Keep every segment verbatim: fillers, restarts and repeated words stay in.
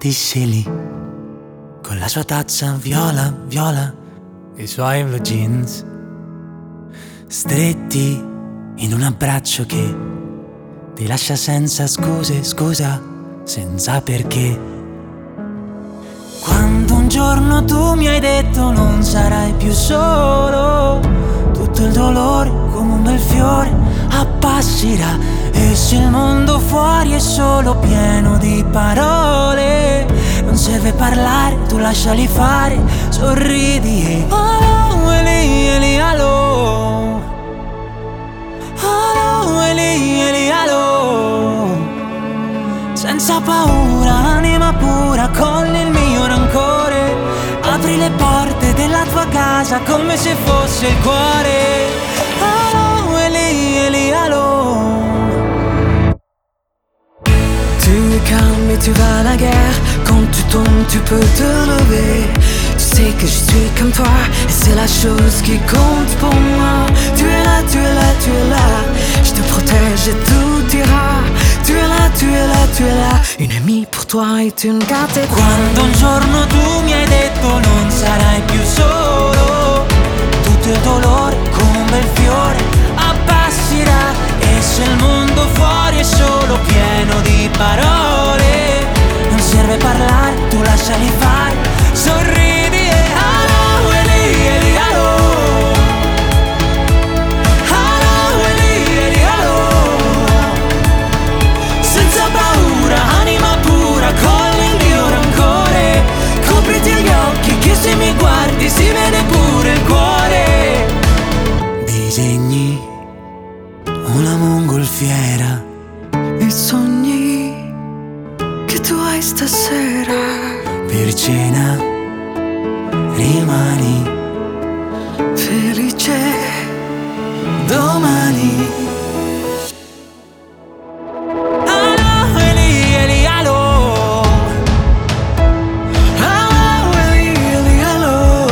Ti sei lì con la sua tazza viola, viola e i suoi blue jeans stretti in un abbraccio che ti lascia senza scuse, scusa, senza perché. Quando un giorno tu mi hai detto non sarai più solo, tutto il dolore come un bel fiore appassirà, e se il mondo fuori è solo pieno di parole, non serve parlare, tu lasciali fare, sorridi e oh, Eli, Eli, allo, allo, Eli, Eli, allo, senza paura, anima pura, cogli il mio rancore, apri le porte della tua casa come se fosse il cuore, allo, Eli, Eli, allo. Tu es calme et tu vas à la guerre. Quand tu tombes, tu peux te lever. Tu sais que je suis comme toi, et c'est la chose qui compte pour moi. Tu es là, tu es là, tu es là. Je te protège et tout ira. Tu es là, tu es là, tu es là. Une amie pour toi est une cathédrale. Quando un giorno tu mi hai detto non sarai più solo, tutto il dolore come un bel fiore appassirà, e se il mondo fuori è solo pieno di parole, non serve parlare, tu lasciali fare, sorridi e allo, Eli, Eli, allo, allo, Eli, Eli, allo, senza paura, anima pura, cogli il mio rancore, copriti gli occhi che se mi guardi si vede pure il cuore. Disegni una mongolfiera e sogni che tu hai stasera. Per cena rimani felice domani. Allo, Eli, Eli, allo, allo, Eli, Eli, allo,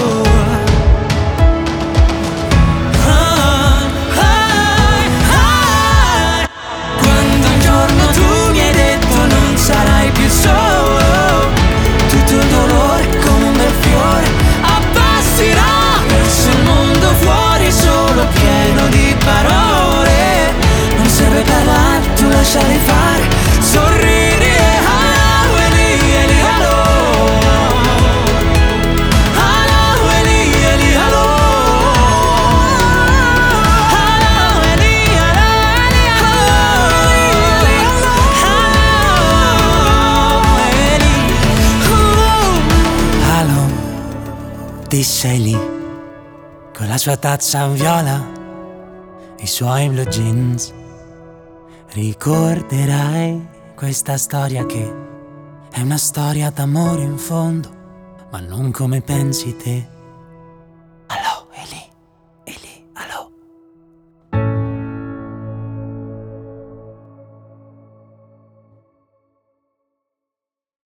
ah, ah, ah. Quando un giorno tu mi hai detto non sarai più solo, tutto il dolore come un bel fiore appassirà, e se il mondo fuori è solo pieno di parole, non serve parlare, tu lasciali fare, sorridi e allo, Eli, Eli, allo, allo, Eli, Eli, allo, allo, Eli, allo, allo, ti sei lì con la sua tazza viola e i suoi blue jeans. Ricorderai questa storia che è una storia d'amore in fondo, ma non come pensi te.